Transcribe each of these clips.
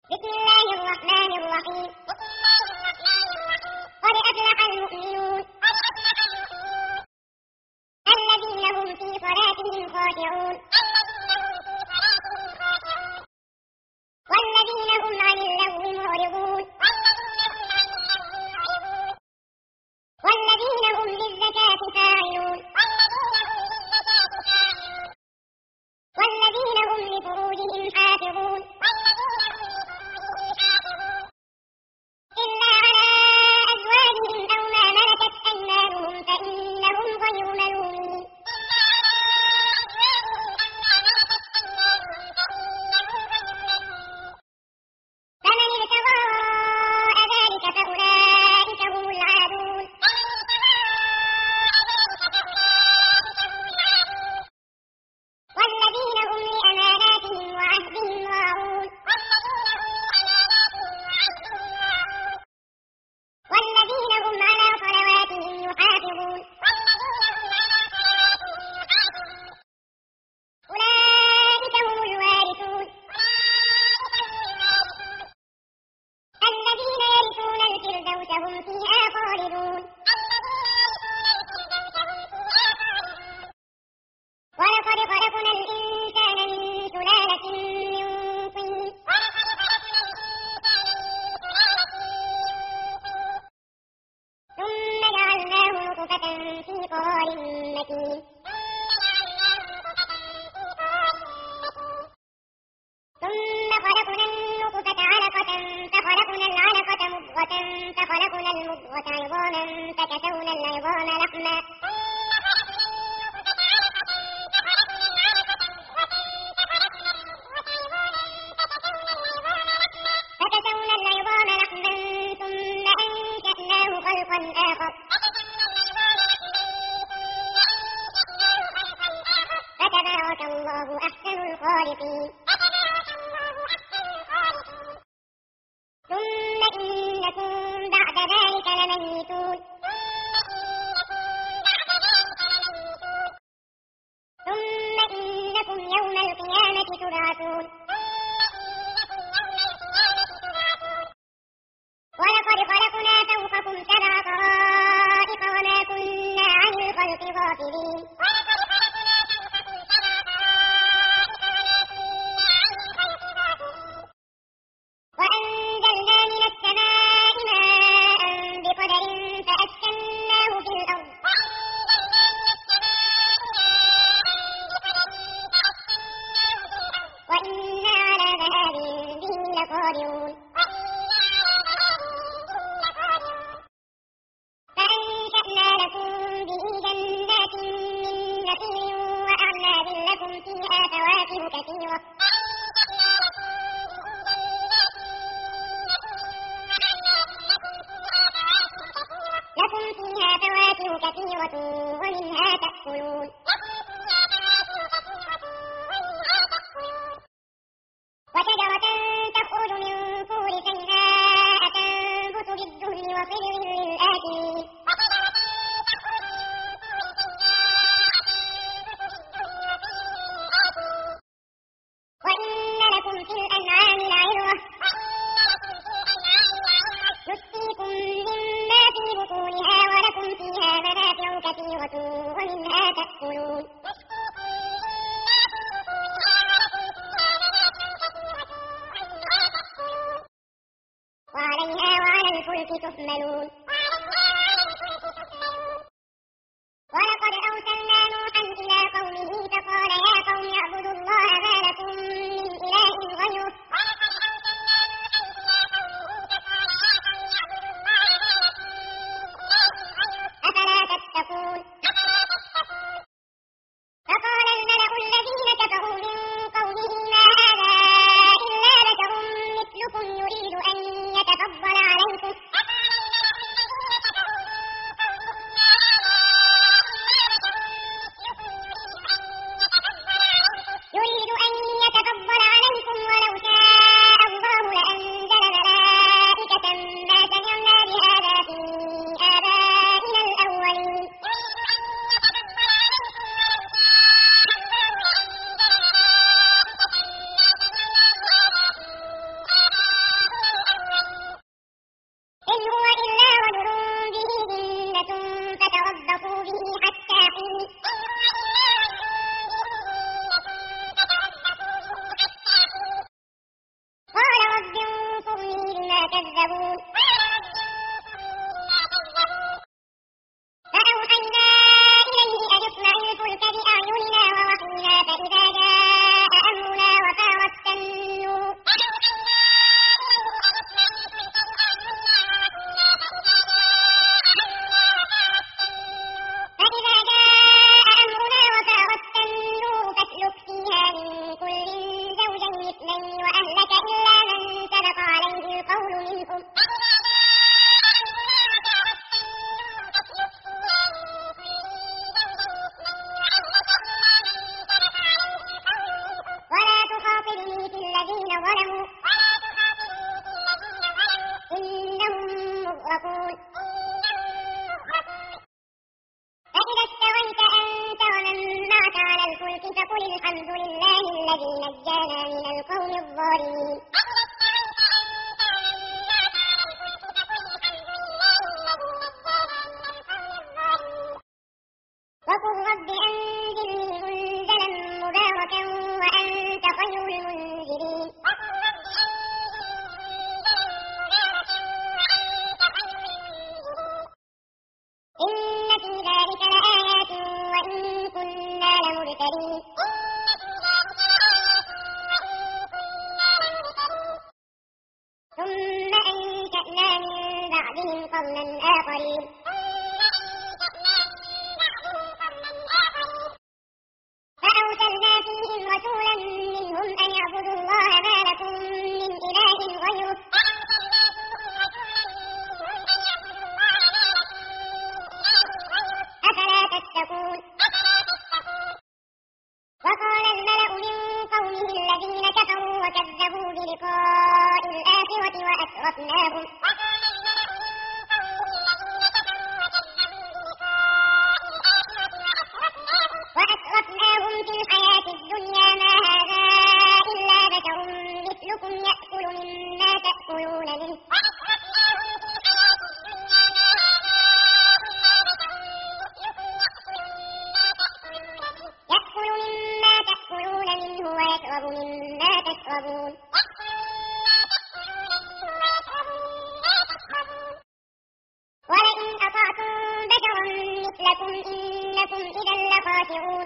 بسم الله الرحمن الرحيم. قد أفلح المؤمنون الذين هم في صلاتهم خاشعون والذين هم عن اللغو معرضون والذين هم للزكاة فاعلون والذين هم لفروجهم حافظون إلا على أزواجهم أو ما ملكت أيمانهم فإنهم غير ملومين. فمن ابتغى وراء ذلك فأولئك هم العادون. والذين هم لأماناتهم وعهدهم راعون والذين هم على صلواتهم يحافظون. أولئك هم الوارثون الذين يرثون الفردوس هم فيها خالدون. ولقد خلقنا الإنسان من سلالة من طين ثم جعلناه نطفة في قرار مكين ثم خلقنا النطفة علقة فخلقنا العلقة مضغة فخلقنا المضغة عظاما فكسونا العظام لحما ثم أنشأناه خلقا آخر فتبارك الله أحسن الخالقين. ثم إنكم بعد ذلك لميتون ثم إنكم يوم القيامة تبعثون. ولقد خلقنا فوقكم 7 طرائق وما كنا عن الخلق غافلين. وأنزلنا من السماء ماء بقدر فأسكناه في الأرض وإنا على ذهاب به لقادرون. فأنشأنا لكم به جنات من نخيل وأعناب لكم فيها فواكه كثيرة ومنها تأكلون. وشجرة تخرج من طور سيناء تنبت بالدهن وصبغ للآكلين. وإن لكم في الأنعام لعبرة نسقيكم مما في بطونها ولكم فيها منافع كثيرة ومنها تأكلون. وعليها وعلى الفلك تحملون. ولقد أرسلنا نوحا إلى قومه فقال يا قوم اعبدوا الله ما لكم من إله غيره أفلا تتقون. فقال الملأ الذين كفروا من قومه ما هذا إلا بشر مثلكم يريد أن يتفضل عليكم كذبون فأوحينا إليه أن اصنع الفلك بأعيننا ووحينا فإذا جاء أمرنا وفارت النور فاسلك فيها من كل زوجين اثنين وأهلك إلا من سبق عليه القول منهم ولا تخاطبني في الذين ظلموا إنهم مغرقون فإذا استويت أنت ومن معك على الفلك فقل الحمد لله الذي نجانا من القوم الظالمين وقل رب أنزلني منزلا مباركا وأنت خير المنزلين إن في ذلك لآيات وإن كنا لمبتلين ثم أنشأنا من بعدهم قرنا آخرين فأرسلنا فيهم رسولا منهم أن اعبدوا الله ما لكم من إله غيره أفلا تتقون وقال الملأ من قومه الذين كفروا وكذبوا بلقاء الآخرة وأترفناهم في الحياة الدنيا ما هذا إلا بشر مثلكم يأكل مما تأكلون منه ويشرب مما تشربون ولئن أطعتم بشرا مثلكم إنكم إذا لخاسرون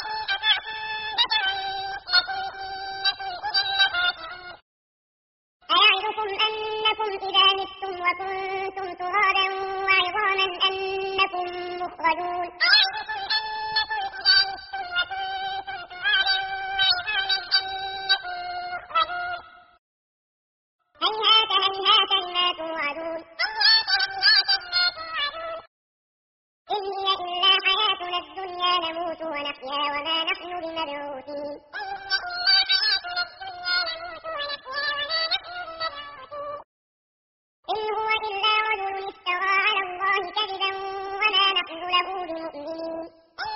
أيعدكم أنكم إذا متم وكنتم ترابا وعظاما أنكم مخرجون هيهات هيهات لما توعدون إن هي إلا حياتنا الدنيا نموت ونحيا وما نحن بمبعوثين إن هو إلا رجل افترى على الله كذبا وما نحن له بمؤمنين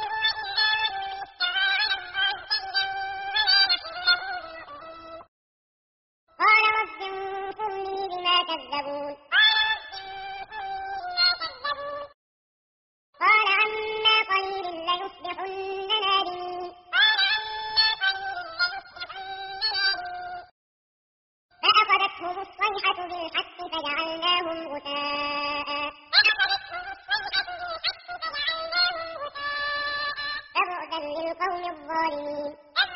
قال رب انصرني بما كذبون قال عما قليل ليصبحن نادمين فأخذتهم الصيحة بالحق فجعلناهم غثاء فبعدا للقوم الظالمين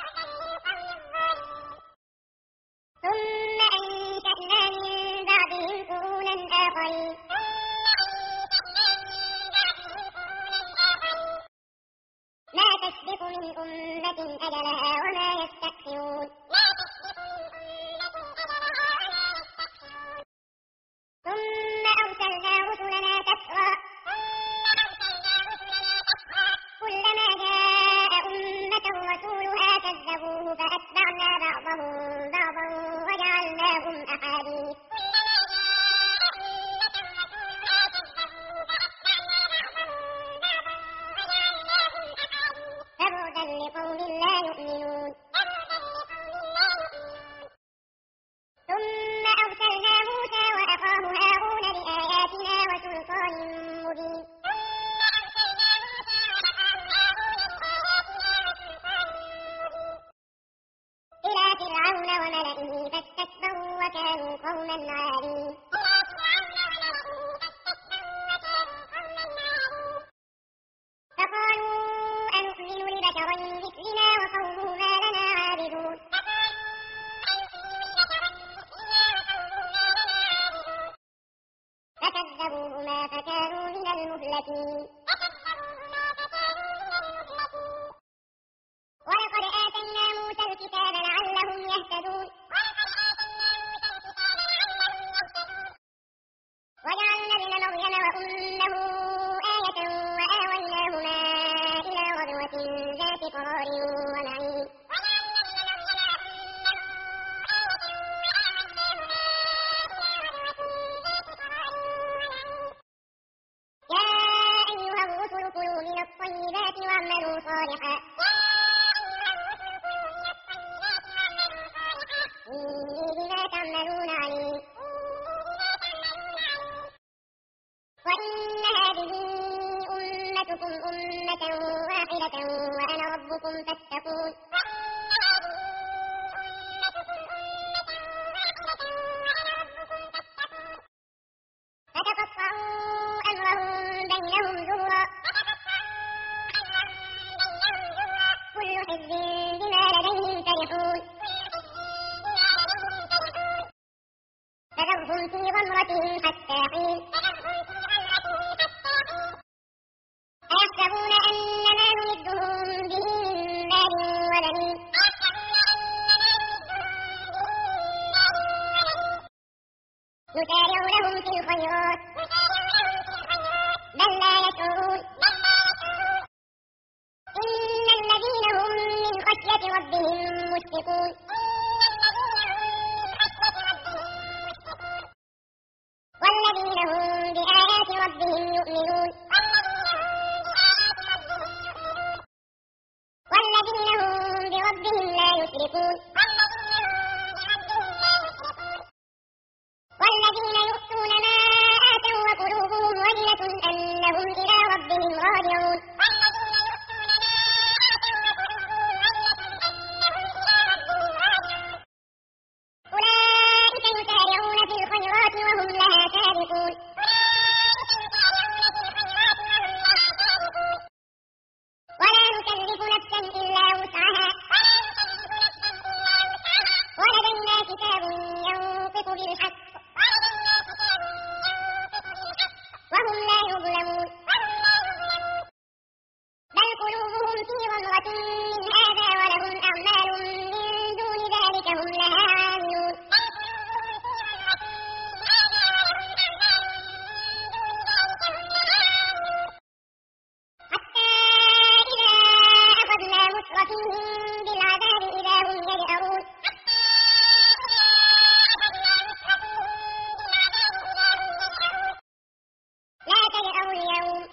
ثم أنشأنا من بعدهم قرونا آخرين ما تسبق من أمة أجلها وما يستأخرون ثم أرسلنا رسلنا تترى كلما جاء أمة رسولها كذبوه فأتبعنا بعضهم بعضا وجعلناهم أحاديث فبعدا لقوم لا يؤمنون قوما عالين فقالوا أنؤمن لبشرين مثلنا وقومهما لنا عابدون فكذبوهما فكانوا من المهلكين ولقد آتينا موسى الكتاب لعلهم يهتدون وجعلنا ابن مريم وأمه آية وآويناهما إلى ربوة ذات قرار ومعين يا أيها الرسل كلوا من الطيبات واعملوا صالحا إني بما تعملون عليم وإن هذه أمتكم أمة واحدة وأنا ربكم فاتقون فتقطعوا أمرهم بينهم زبرا كل حزب بما لديهم فرحون فذرهم في غمرتهم حتى حين أيحسبون أن ما نمدهم به من مال وبنين نسارع لهم في الخيرات بل لا يشعرون إن الذين هم من خشية ربهم مشفقون والذين هم بآيات ربهم يؤمنون والذين هم بربهم لا يشركون والذين يؤتون ما آتوا وقلوبهم وجلة أنهم إلى ربهم راجعون أولئك يسارعون في الخيرات وهم لها سابقون ولا نكلف نفسا إلا وسعها ولدينا كتاب ينطق بالحق وهم لا يظلمون بل قلوبهم في غمرة من هذا ولهم أعمال من دون ذلك هم لها عاملون حتى إذا أخذنا مترفيهم بالعذاب إذا هم يجأرون لا تجأروا اليوم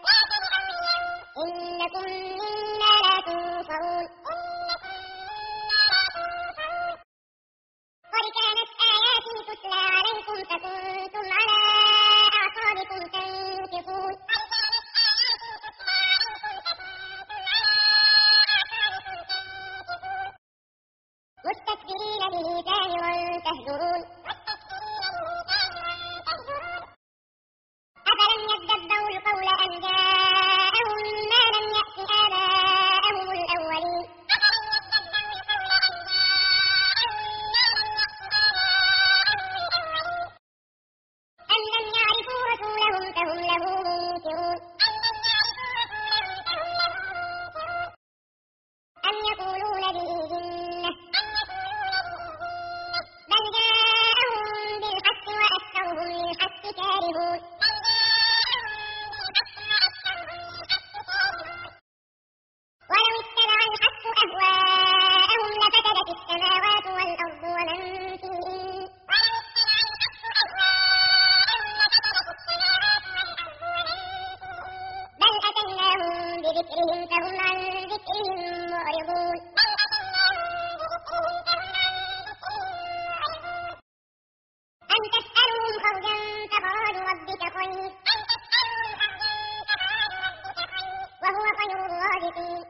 إنكم منا لا تنصرون قد كانت آياتي تتلى عليكم فكنتم على أعقابكم تنكصون مستكبرين به سامرا تهجرون أفلم يدبروا القول أم جاءهم ما لم يأت آباءهم الأولين أم لم يعرفوا رسولهم فهم له منكرون أم يقولون به جنة بل جاءهم بالحق وأكثرهم للحق كارهون ولو اتبع الحق أهواءهم لفسدت السماوات والأرض ومن فيهن بل أتيناهم بذكرهم فهم عن ذكرهم معرضون أم تسألهم خرجا فخراج ربك خير وهو خير الرازقين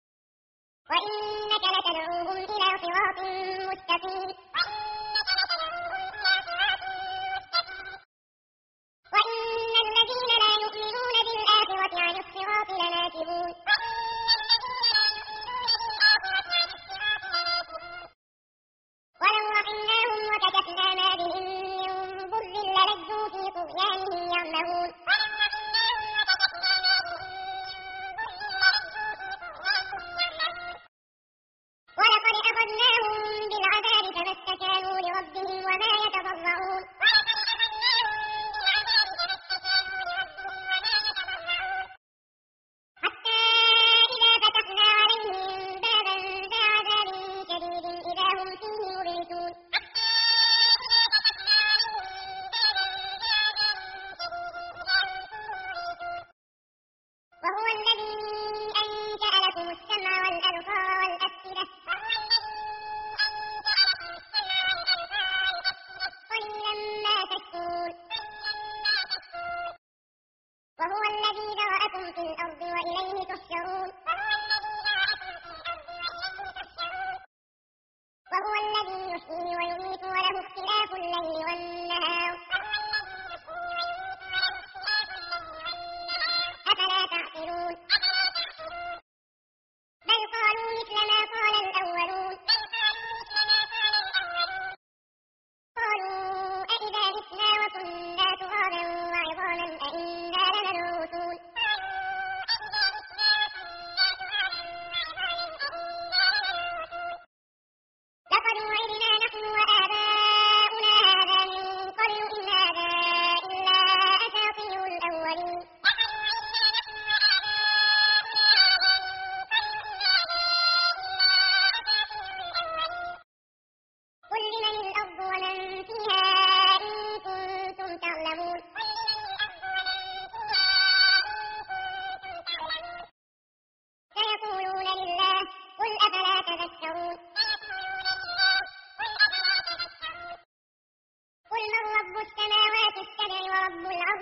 وإنك لتدعوهم إلى صراط مستقيم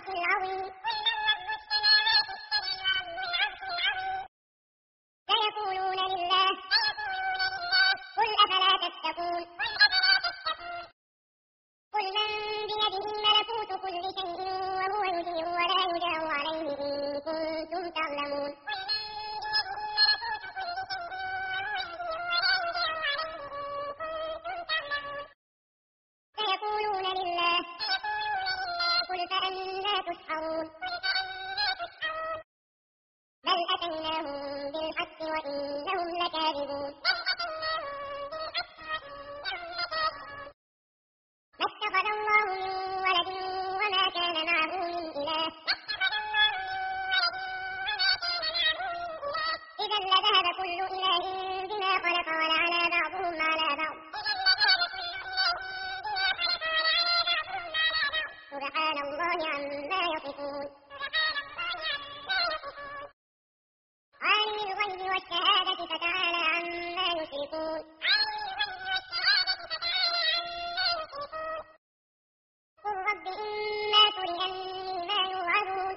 العظيم سيقولون لله قل أفلا تتقون قل من بيده ملكوت كل شيء وهو يجير ولا يجار عليه إن كنتم تعلمون سيقولون لله قل فأنا تسحرون بل أتيناهم بالحق وإنهم لكاذبون ما اتخذ الله من ولد وما كان معه من إله إذا لذهب كل إله بما خلق ولعلى بعضهم على بعض سبحان الله عما يصفون عالم الغيب والشهادة فتعالى عما يشركون قل رب إما تريني ما يوعدون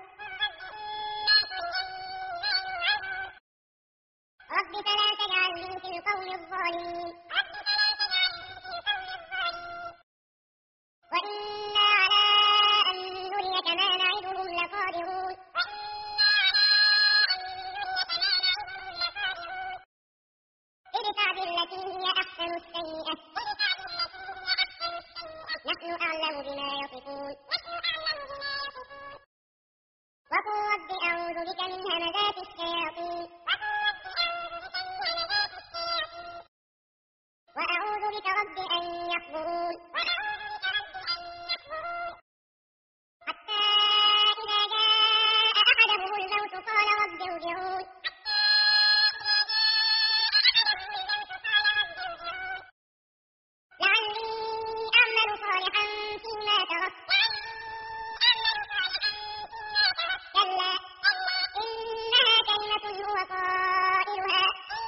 رب فلا تجعلني في القوم الظالمين وإنا على أن نريك ما نعدهم لقادرون ادفع بالتي هي أحسن السيئة نحن أعلم بما يصفون وقل رب أعوذ بك من همزات الشياطين وأعوذ بك رب أن يحضرون حتى إذا جاء أحدهم الموت قال رب ارجعون لعلي أعمل صالحا فيما تركت كلا إنها كلمة هو قائلها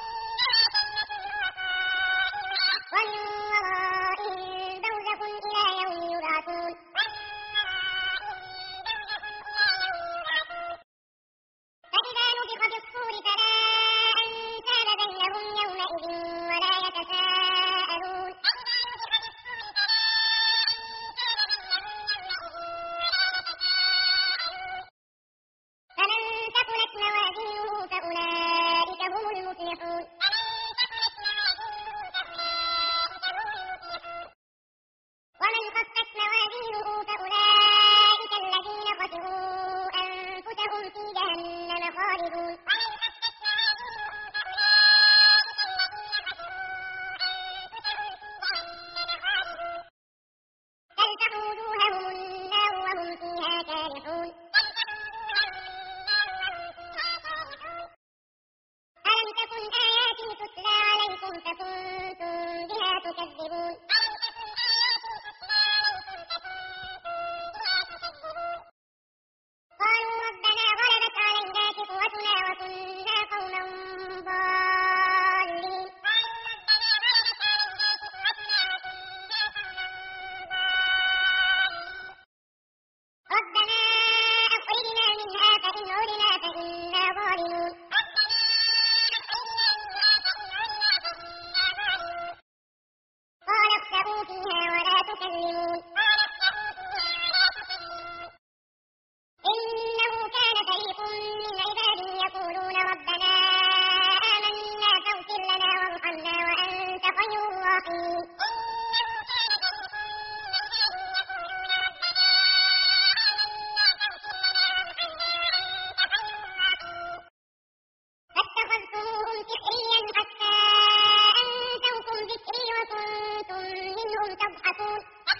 ومن ورائهم برزخ إلى يوم يبعثون فإذا نفخ في الصور فلا أنساب بينهم يومئذ ولا يتساءلون فمن ثقلت موازينه فأولئك هم المفلحون ومن خفت موازينه فأولئك الذين خسروا أنفسهم في جهنم خالدون تلفح وجوههم النار وهم فيها كالحون ألم تكن آياتي تتلى عليكم فكنتم بها تكذبون قالوا ربنا غلبت علينا شقوتنا وكنا قوما ضالين ربنا أخرجنا منها فإن عدنا فإنا ظالمون قال اخسئوا فيها ولا تكلمون إنه كان فريق من عبادي يقولون ربنا آمنا فاغفر لنا وارحمنا وأنت خير الراحمين فاتخذتموهم سخريا حتى أنسوكم ذكري وكنتم منهم تضحكون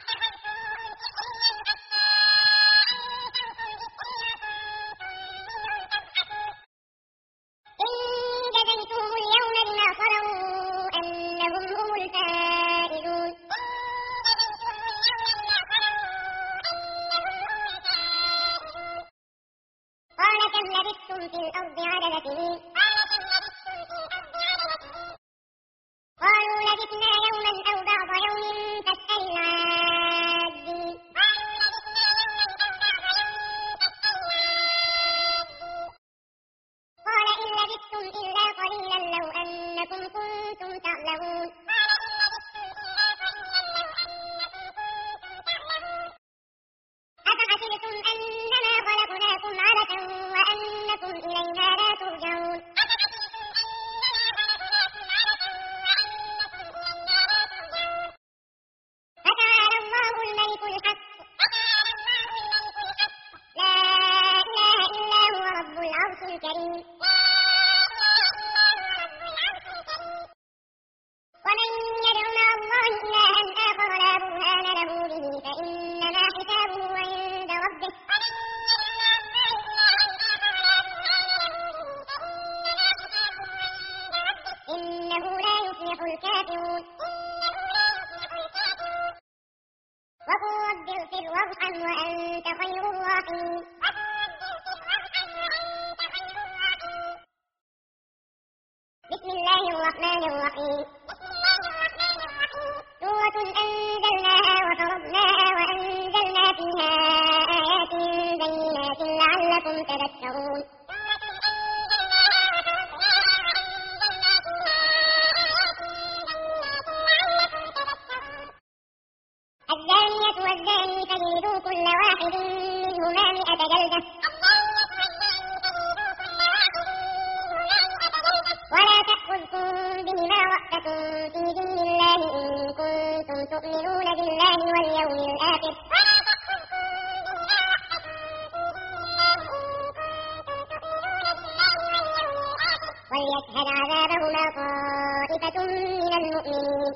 إني جزيتهم اليوم بما صبروا أنهم هم الفائزون قال كم لبثتم في الأرض عدد سنين قالوا لبثنا يوما أو بعض يوم فاسأل العادين رب اغفر وارحم وأنت خير الراحمين. بسم الله الرحمن الرحيم. سورة أنزلناها وفرضناها وأنزلنا فيها آيات بينات لعلكم تذكرون. الزانية والزاني فاجلدوا كل واحد منهما 100 جلدة ولا تأخذكم بهما رأفة في دين الله إن كنتم تؤمنون بالله واليوم الآخر وليشهد عذابهما طائفة من المؤمنين.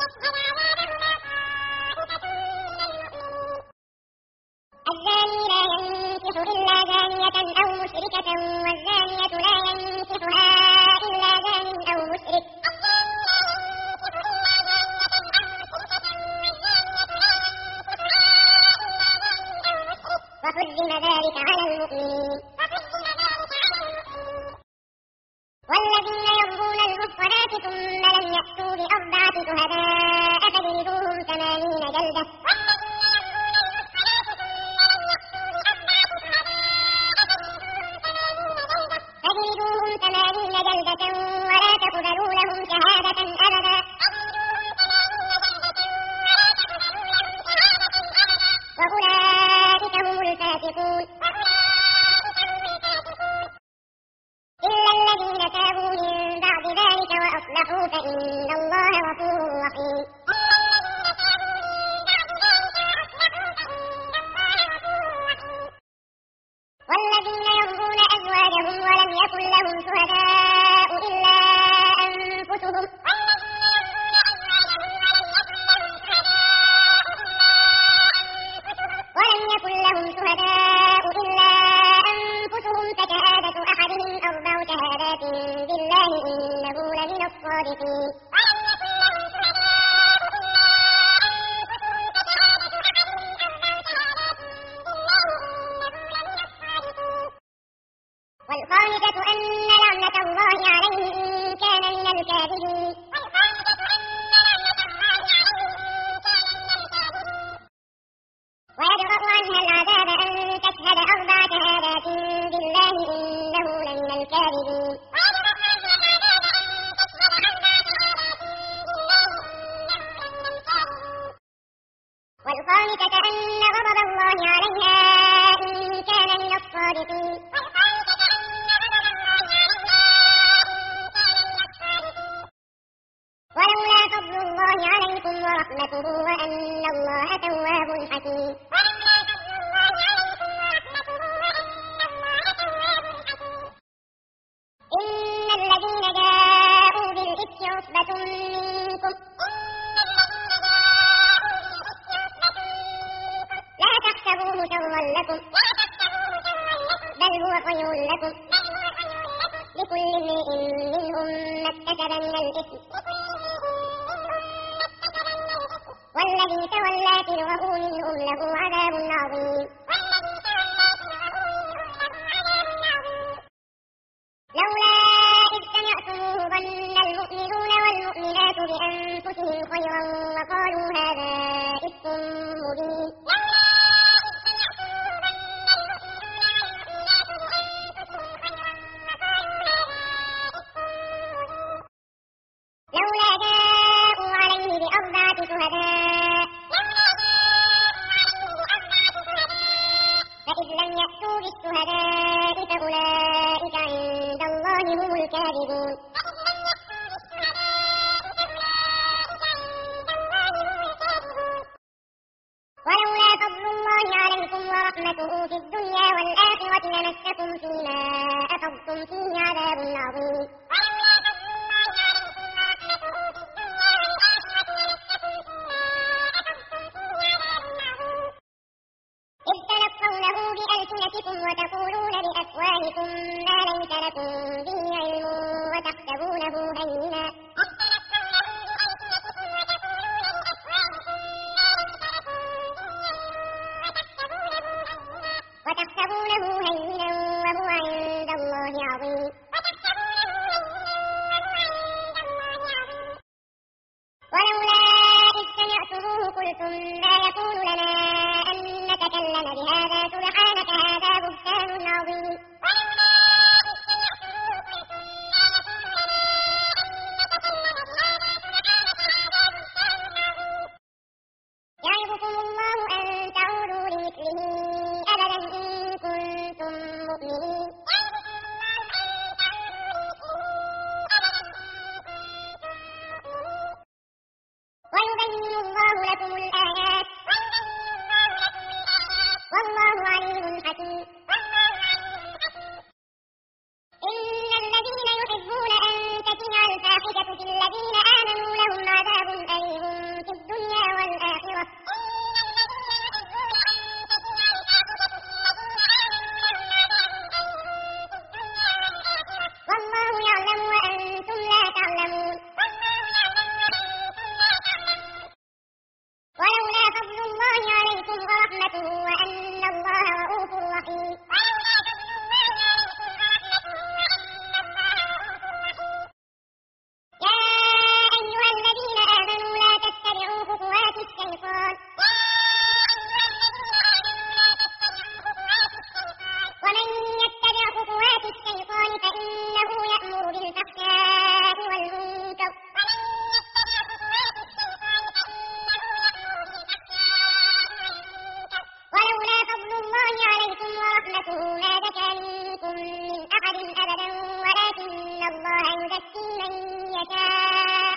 الزاني لا ينكح إلا زانية أو مشركة والزانية لا ينكحها إلا زان أو مشرك وحرم ذلك على المؤمنين. والذين يرمون المحصنات ثم لم يأتوا ب4 شهداء فاجلدوهم 80 جلدة ولا تقبلوا لهم شهادة أبدا وأولئك هم الفاسقون. إلا الذين تابوا من بعد ذلك وأصلحوا فإن الله غفور رحيم. والذين يرمون أزواجهم ولم يكن لهم شهداء إلا أنفسهم فشهادة أحدهم 4 شهادات بالله إنه لمن الصادقين. والخامسة أن لعنة الله عليه إن كان من الكاذبين. ويدرأ عنها العذاب أن تشهد 4 شهادات بالله إنه لمن الكاذبين. والخامسة أن غضب الله عليها إن كان من الصادقين. ولولا فضل الله عليكم ورحمته وأن الله تواب حكيم. إن الذين جاءوا بالإفك عصبة منكم لا تحسبوه شرا لكم بل هو خير لكم لكل امرئ منهم ما اكتسب من الإثم والذي تولى كبره منهم له عذاب عظيم. لولا إذ سمعتموه ظن المؤمنون والمؤمنات بأنفسهم خيرا وقالوا هذا إفك مبين. لولا جاءوا عليه ب4 شهداء فإذ لم يأتوا بالشهداء فأولئك عند الله هم الكاذبون. ولولا فضل الله عليكم ورحمته في الدنيا والآخرة لمسكم فيما أفضتم فيه عذاب عظيم. إذ تلقونه بألسنتكم وتقولون بأفواهكم ما ليس لكم به علم وتحسبونه هينا وتحسبونه هينا وهو عند الله عظيم ولولا إذ سمعتموه قلتم ما يكون لنا أن نتكلم بهذا سبحانك هذا بهتان عظيم يعظكم الله أن تعودوا لمثله أبدا إن كنتم مؤمنين ويبين الله لكم الآيات والله عليم حكيم إن الذين يحبون أن تشيع الفاحشة في الذين آمنوا لهم عذاب أليم في الدنيا والآخرة والله يعلم وأنتم لا تعلمون ولولا فضل الله عليكم ورحمته وأن الله رؤوف رحيم يا أيها الذين آمنوا لا تتبعوا خطوات الشيطان ومن يتبع خطوات الشيطان فإنه يأمر بالفحشاء والمنكر ولولا فضل الله عليكم ورحمته ما زكى منكم من أحد أبدا ولكن الله يزكي من يشاء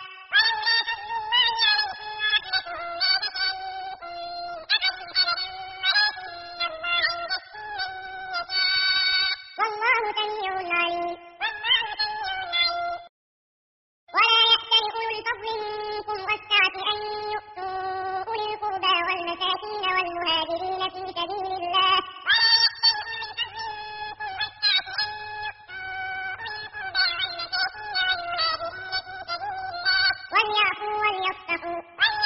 والله سميع عليم ولا يأتل أولو الفضل منكم والسعة أن يؤتوا أولي القربى والمساكين والمهاجرين في سبيل الله وليعفوا وليصفحوا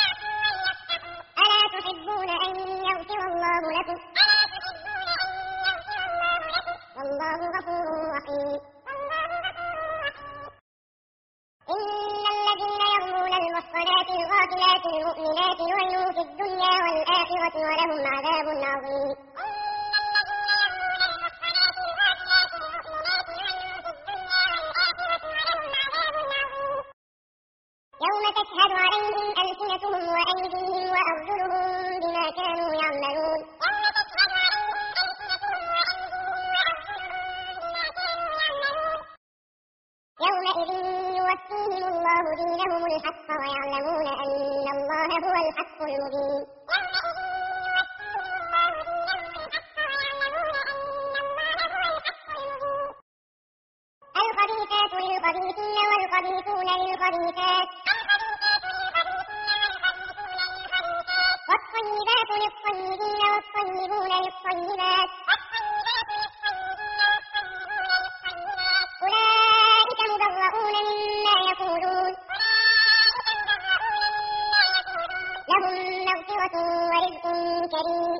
ألا تحبون أن يغفر الله لكم والله غفور رحيم إن الذين يرمون المحصنات الغافلات المؤمنات لعنوا في الدنيا والآخرة ولهم عذاب عظيم يوم تشهد عليهم ألسنتهم وأيديهم وأرجلهم بما كانوا يعملون يومئذ يوفيهم الله دينهم الحق ويعلمون أن الله هو الحق المبين الخبيثات للخبيثين والخبيثون للخبيثات والطيبات للطيبين والطيبون للطيبات أولئك مبرؤون مما يقولون لهم مغفرة ورزق كريم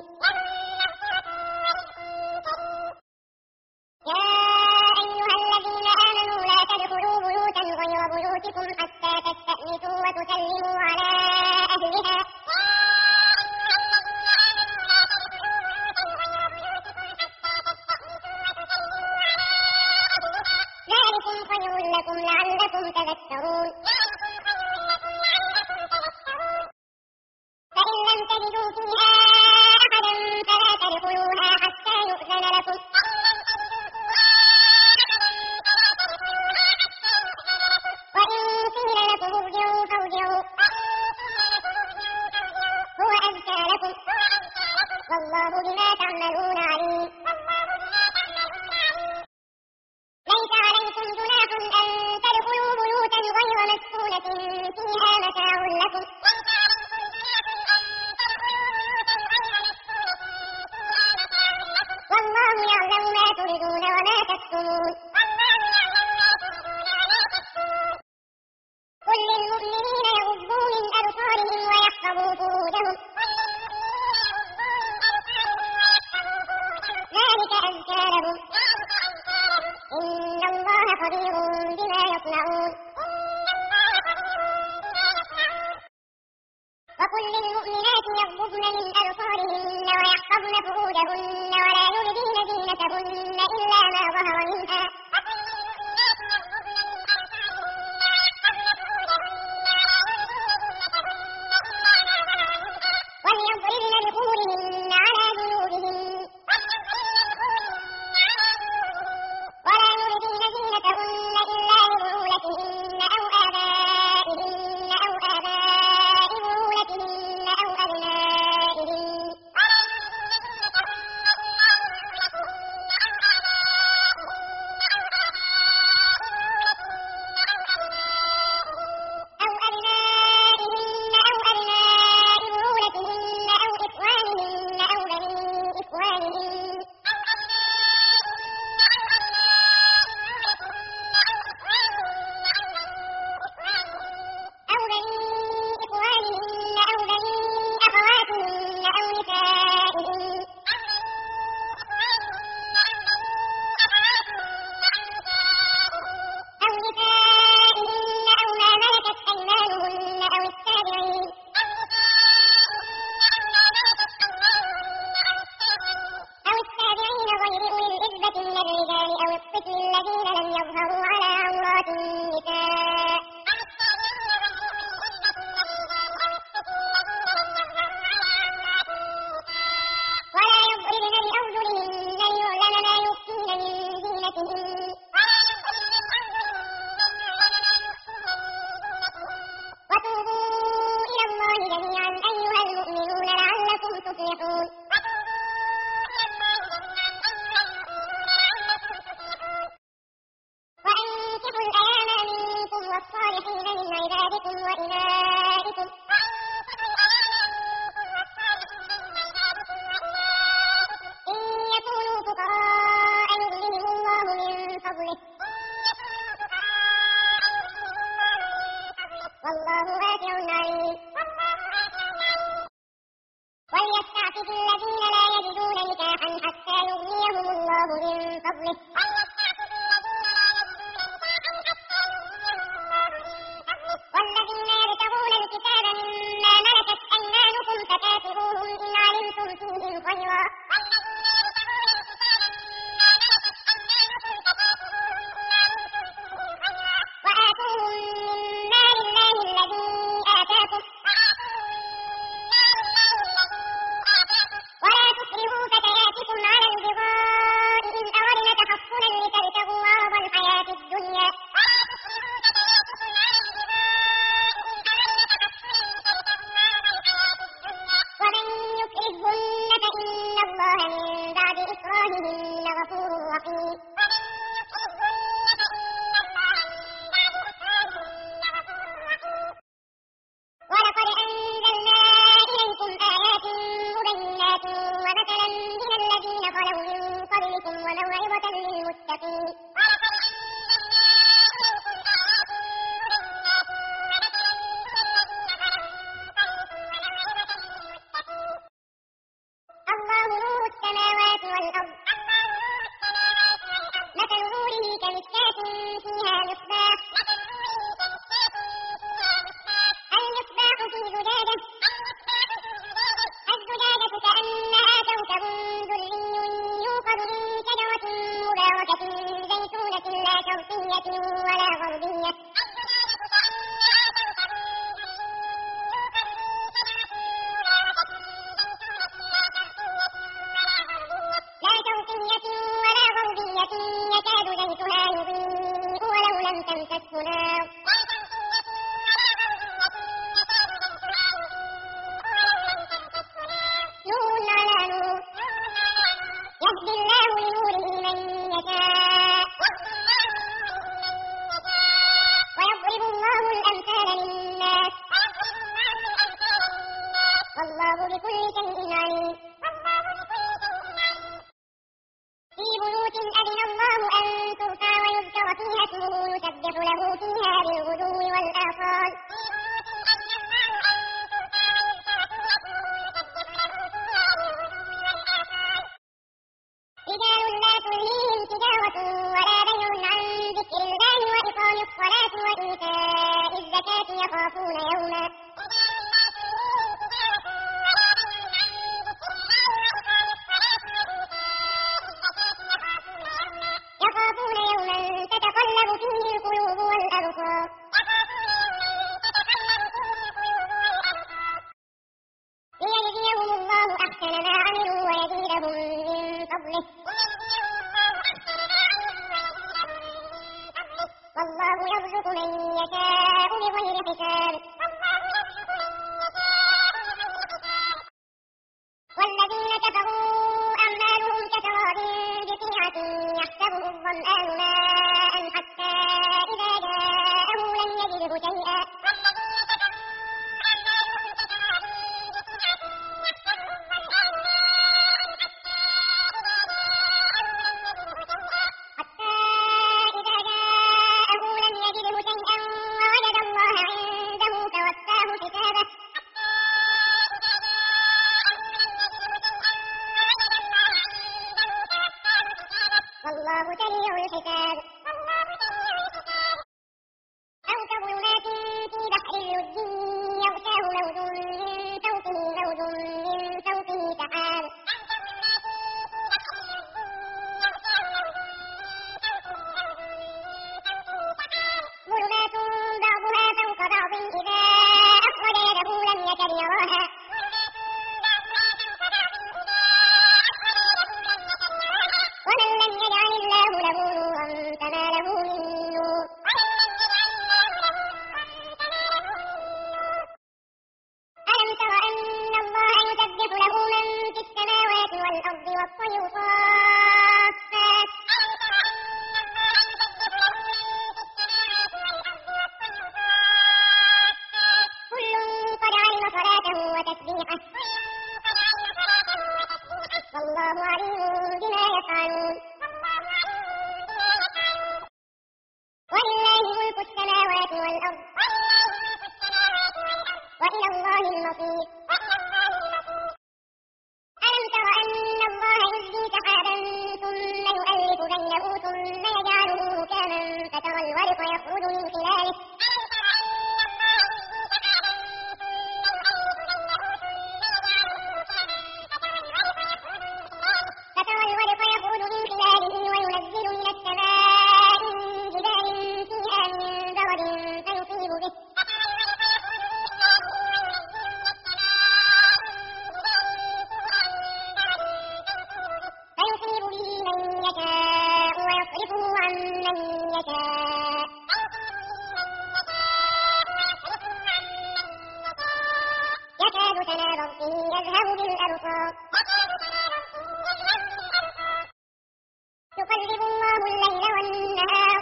يا أيها الذين آمنوا لا تدخلوا بيوتا غير بيوتكم حتى تستأنسوا وتسلموا على أهلها ذلكم خير لكم لعلكم تذكرون فإن لم تجدوا فيها أحدا فلا تدخلوها حتى يؤذن لكم وإن قيل لكم ارجعوا فارجعوا هو أزكى لكم والله بما تعملون عليم ليس عليكم جناح أن تدخلوا بيوتا غير مسكونة فيها متاع لكم والله يعلم ما تبدون وما تكتمون قل للمؤمنين يغضوا من أبصارهم ويحفظوا فروجهم يحفظن فروجهن ولا يبدين زينتهن إلا ما ظهر منها وليضربن بخمرهن على جيوبهن ولا يبدين زينتهن إلا لبعولتهن أو آبائهن أو آباء بعولتهن أو أبنائهن أو أبناء بعولتهن أو إخوانهن أو بني إخوانهن أو بني أخواتهن أو نسائهن أو ما ملكت أيمانهن أو التابعين غير أولي الإربة من الرجال أو الطفل الذين لم يظهروا على عورات النساء ولا يضربن بأرجلهن ليعلم ما يخفين من زينتهن وتوبوا إلى الله جميعا أيها المؤمنون لعلكم تفلحون وأنكحوا الأيام منكم والصالحين من عبادكم وإمائكم إن يكونوا فقراء يغنيهم الله من فضله والله واسع عليم وليستعفف الذين لا يجدون نكاحا حتى يغنيهم الله من فضله والذين يبتغون الكتاب مما ملكت أيمانكم فكاتبوهم إن علمتم فيهم خيرا وآتوهم من مال الله الذي آتاكم ولا تكرهوا فتياتكم على البغاء إن أردنا تحصنا لتبتغوا عرض الحياة الدنيا ومن يكرهن فإن الله من بعد إكراههن غفور رحيم ولقد أنزلنا إليكم آيات مبينات ومثلا من الذين خلوا من قبلكم وموعظة للمتقين الله نور السماوات والأرض مثل نوره كمشكاة فيها مصباح المصباح في زجاجة الزجاجة كأنها كوكب دري يوقد من شجرة مباركة زيتونة لا شرقية ولا غربية يكاد زيتها يضيء ولو لم تمسسه نار نور على نور يهدي الله لنوره من يشاء ويضرب الله الأمثال للناس والله بكل شيء عليم في بيوت أذن الله أن ترفع ويذكر فيها اسمه يسبح له فيها بالغدو والآصال رجال لا تلهيهم تجارة ولا بيع عن ذكر الله وإقام الصلاة وإيتاء الزكاة يخافون يوما والله سريع الحساب أو كظلمات في بحر اللجي يغشاه موج من فوقه موج من فوقه سحاب ظلمات بعضها فوق بعض إذا أخرج يده لم يكد يراها ومن لم يجعل الله له نورا فما له من نور ألم تر أن الله يسبح له من في السماوات والأرض والطير صافات كل قد علم صلاته وتسبيحه والله عليم بما يفعلون ولله ملك السماوات والأرض وإلى الله المصير ألم تر أن الله يزجي سحابا ثم يؤلف بينه ثم يجعله ركاما فترى الودق يخرج من خلاله وينزل من السماء من جبال فيها من برد فيصيب به من يشاء ويصرفه عن من يشاء يكاد سنا برقه يذهب بالأبصار يقلب الله الليل والنهار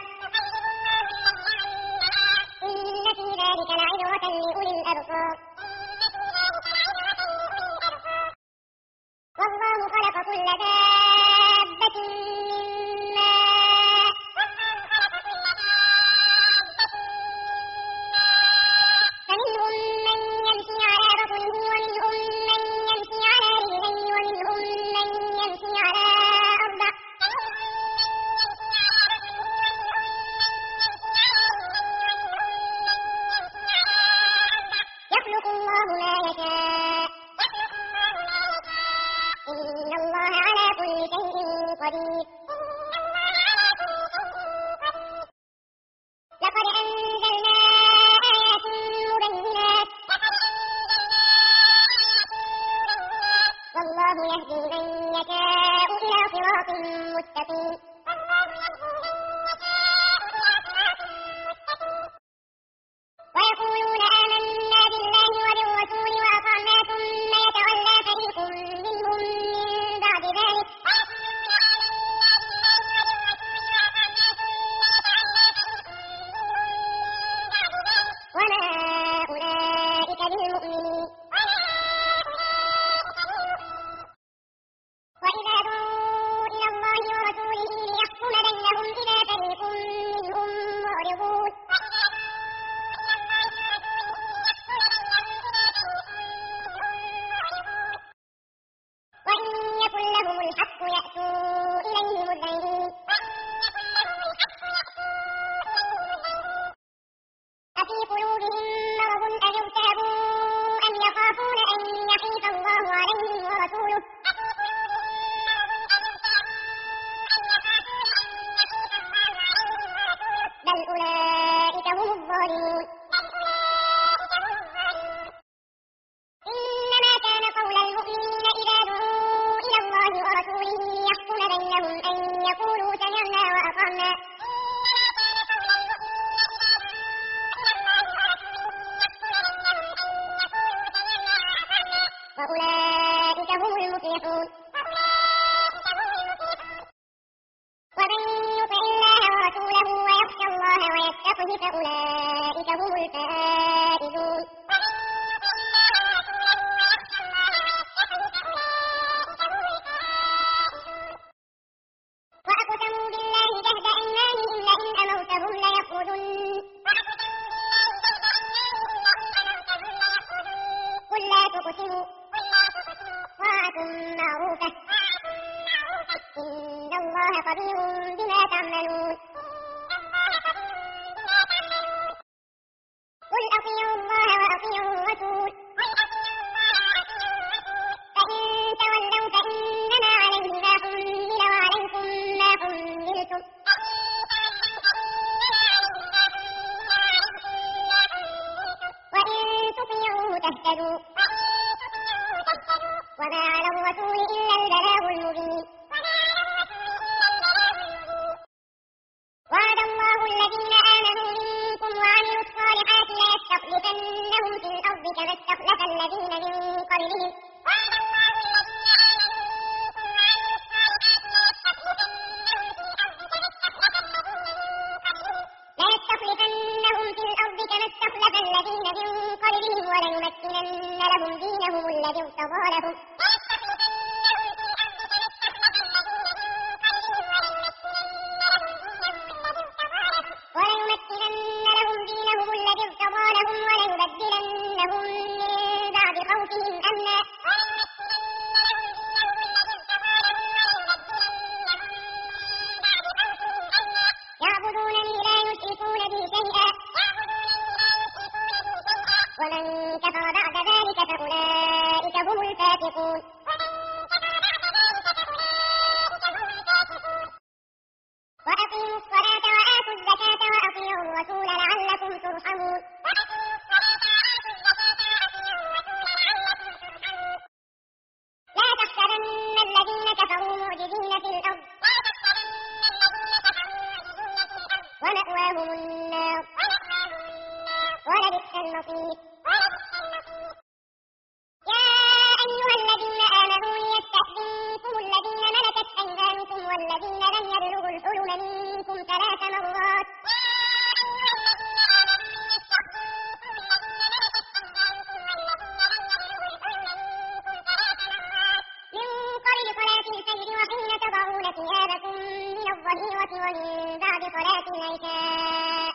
إن في ذلك لعبرة لأولي الأبصار والله خلق كل دابة من ماء فمنهم من يمشي على بطنه ومنهم من يمشي على رجلين ومنهم من يمشي على أربع يخلق الله ما يشاء إن الله على كل شيء قدير لقد أنزلنا آيات مبينات والله يهدي من يشاء إلى صراط مستقيم ويقولون آمنا بالله وبالرسول وأطعنا ثم يتولى فريق منهم من بعد ذلك وما أولئك بالمؤمنين وإذا دعوا إلى الله ورسوله ليحكم بينهم إذا فريق منهم معرضون وإن يكن لهم الحق يأتوا إليه مذعنين أفي قلوبهم مرض أم ارتابوا أم يخافون أن يحيف الله عليهم ورسوله بل أولئك هم الظالمون إنما كان قول المؤمنين إذا دعوا إلى الله ورسوله ليحكم بينهم أن يقولوا سمعنا وأطعنا وأولئك هم المفلحون ومن يطع الله ورسوله ويخشى الله ويتقه فأولئك هم الفائزون وأقسموا بالله جهد أيمانهم لئن أمرتهم ليخرجن قل لا تقسموا طاعة معروفة إن الله خبير بما تعملون قل أطيعوا الله وأطيعوا الرسول فإن تولوا فإنما عليه ما حمل وعليكم ما حملتم وإن تطيعوه تهتدوا وما على الرسول إلا البلاغ المبين وعد الله الذين آمنوا منكم وعملوا الصالحات ليستخلفنهم في الأرض كما استخلف الذين من قبلهم وليمكنن لهم دينهم الذي ارتضى لهم وليبدلنهم من بعد خوفهم أمنا يعبدونني لا يشركون بي شيئا ومن كفر بعد ذلك فأولئك هم الفاسقون وأقيموا الصلاة وآتوا الزكاة وأطيعوا الرسول لعلكم ترحمون لا تحسبن الذين كفروا معجزين في الأرض ومأواهم النار ولبئس المصير يا أيها الذين آمنوا ليستأذنكم الذين ملكت أيمانكم والذين لم يبلغوا الحلم منكم 3 مرات من قبل صلاة الفجر وحين تضعون ثيابكم من الظهيرة ومن بعد صلاة العشاء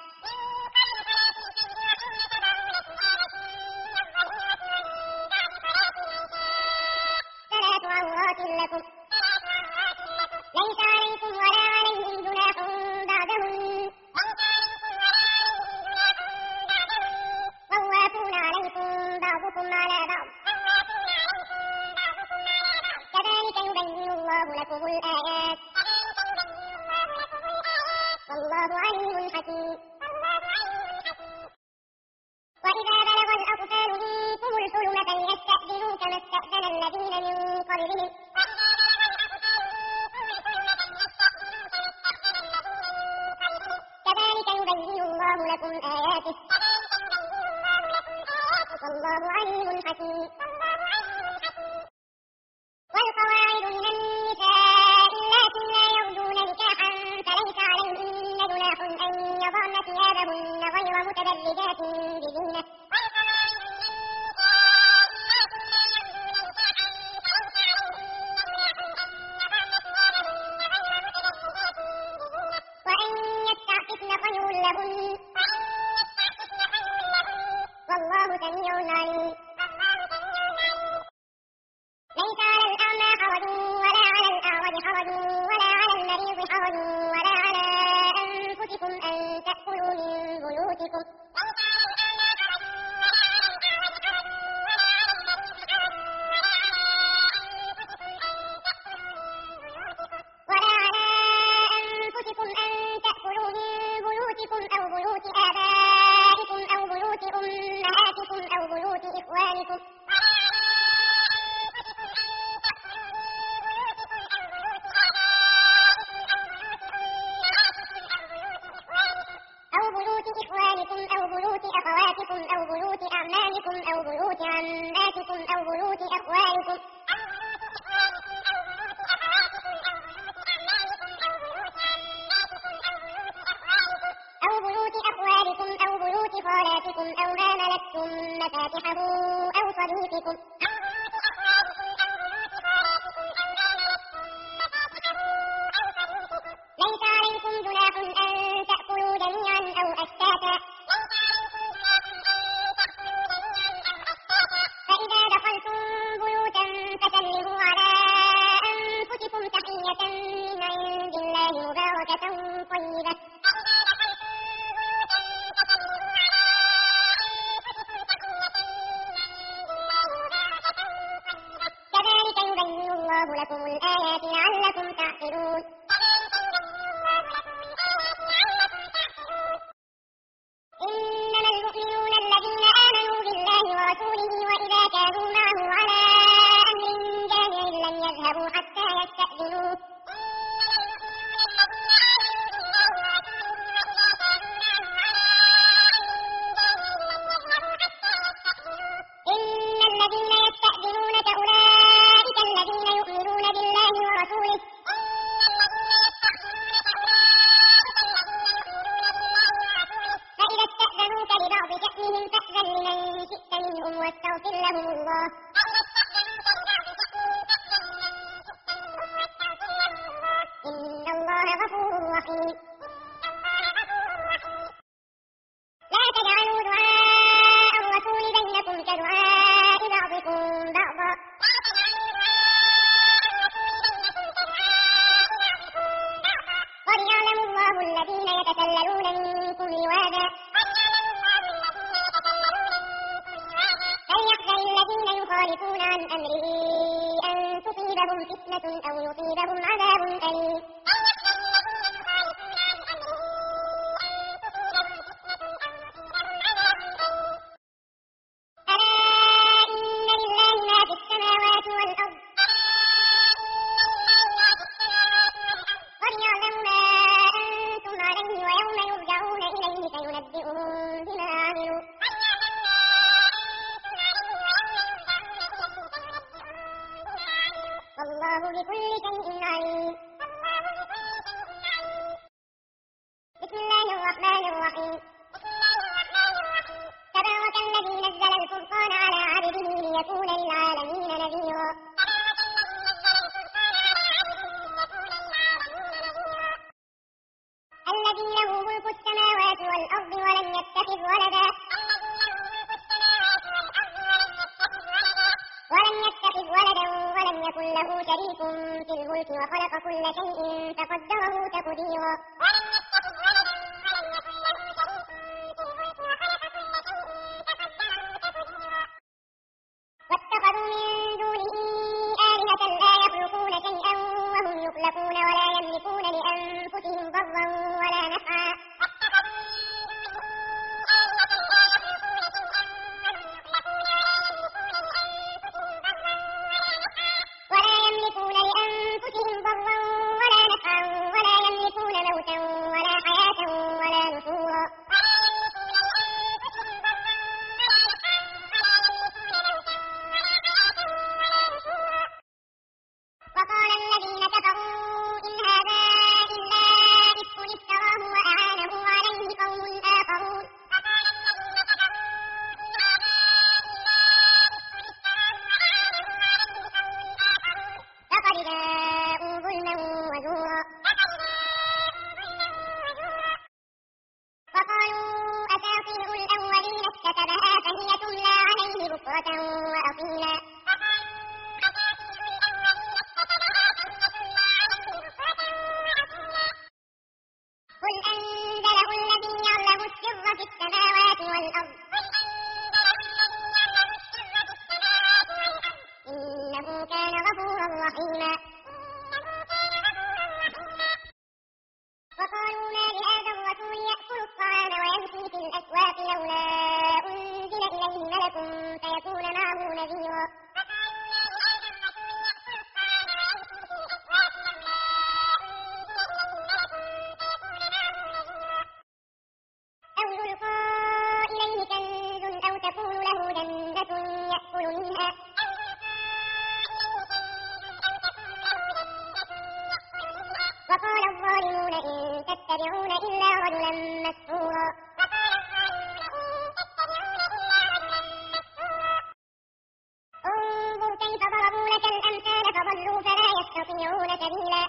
عورات لكم ليس عليكم ولا عليهم جناح بعدهم طوافون عليكم بعضكم على بعض كذلك يبين الله لكم الآيات والله عليم حكيم وإذا بلغ الأطفال منكم الحلم فليستأذنوا كما استأذن الذين من قبلهم كذلك يبين الله لكم آياته والله عليم حكيم والقواعد من النساء اللاتي لا يرجون نكاحا فليس عليهن جناح أن يضعن ثيابهن غير متبرجات بزينة لكم الآيات لعلكم تعقلون. إنما المؤمنون الذين آمنوا بالله ورسوله وإذا كانوا معه على أمر جامع لم يذهبوا حتى يستأذنوه. إن الذين يستأذنونك أولئك الذين يؤمنون بالله ورسوله. فإذا استأذنوك لبعض شأنهم فأذن لمن شئت منهم واستغفر لهم الله. إن الله غفور رحيم. لا تجعلوا دعاء الرسول بينكم كدعاء بعضكم بعضا. قد يعلم الله الذين يتسللون منكم لواذا. فليحذر الذين يخالفون عن أمره أن تصيبهم فتنة أو يصيبهم عذاب أليم. ألا إن لله ما في السماوات والأرض. قد يعلم ما أنتم عليه ويوم يرجعون إليه فينبئهم بما عملوا. والله بكل شيء عليم. بسم الله الرحمن الرحيم. تبارك الذي نزل الفرقان على عبده ليكون للعالمين نذيرا. الذي له ملك السماوات والأرض ولم يتخذ ولدا ولم يكن له شريك في الملك وخلق كل شيء فقدره تقديرا. واتخذوا من دونه آلهة لا يخلقون شيئا وهم يخلقون ولا يملكون لأنفسهم ضرا ولا نفعا. ولا يملكون موتا ولا حياة ولا نشورا. وقال الذين كفروا إن هذا إلا إفك افتراه وأعانه عليه قوم آخرون. فقد جاءوا ظلما وزورا. وقالوا أساطير الأولين اكتتبها فهي تملى عليه بكرة وأصيلا. قل أنزله الذي يعلم السر في السماوات والأرض. إنه كان غفورا رحيما. وقالوا ما لهذا الرسول يأكل الطعام ويمشي في الأسواق لولا أنزل إليه ملك فيكون معه نذيرا. أو يلقى إليه كنز أو تكون له جنة يأكل منها. وقال الظالمون إن تتبعون إلا رجلا مسحورا. انظر كيف ضربوا لك الأمثال فضلوا فلا يستطيعون سبيلا.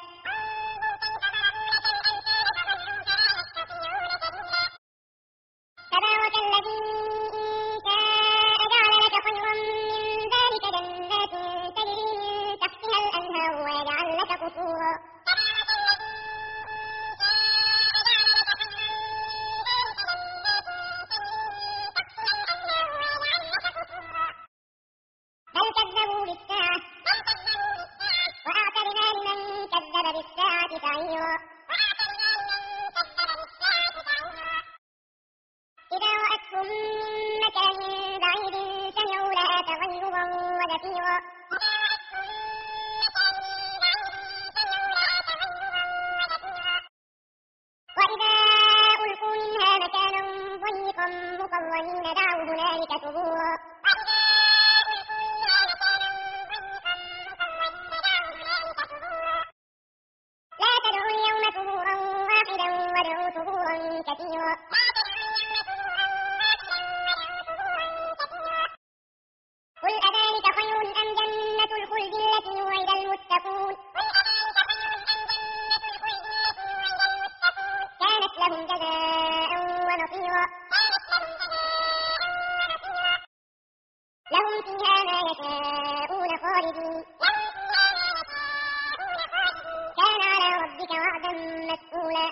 تبارك الذي إن شاء جعل لك خيرا من ذلك جنات تجري من تحتها الأنهار ويجعل لك قصورا. بل كذبوا بالساعة سعيرا إذا رأتهم من مكان بعيد سمعوا لها تغيظا وزفيرا وإذا ألقوا منها مكانا ضيقا مقرنين دعوا هنالك ثبورا لا تدعوا اليوم ثبورا واحدا وادعوا ثبورا كثيرا قل أذلك خير أم جنة الخلد التي وعد المتقون كانت لهم جزاء ومصيرا لهم فيها ما يشاءون خالدين كان على ربك وعدا مسئولا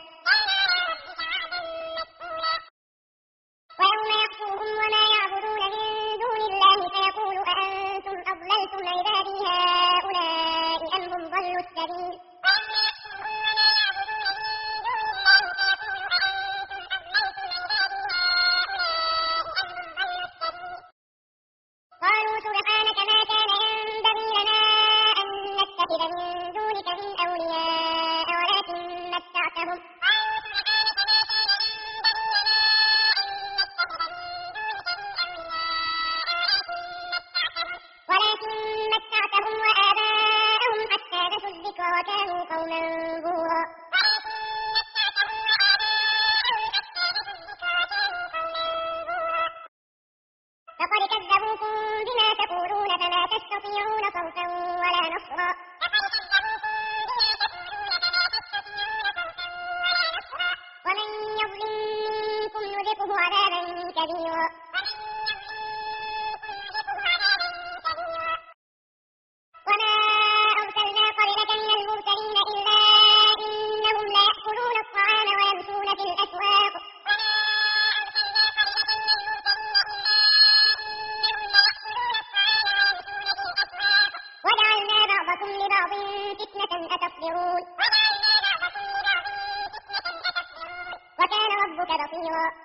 ويوم يحشرهم وما يعبدون من دون الله فيقول أأنتم أضللتم عبادي هؤلاء أم هم ضلوا السبيل قالوا سبحانك ما كان ينبغي لنا أن نتخذ من دونك من أولياء ولكن متعتهم وآباءهم حتى نسوا الذكر وكانوا قوما بورا فقد كذبوكم بما تقولون فما تستطيعون صرفا ولا نصرا ومن يظلم منكم نذقه عذابا كبيرا وما أرسلنا قبلك من المرسلين إلا إنهم ليأكلون الطعام ويمشون في الأسواق وجعلنا بعضكم لبعض فتنة أتصبرون وكان ربك بصيرا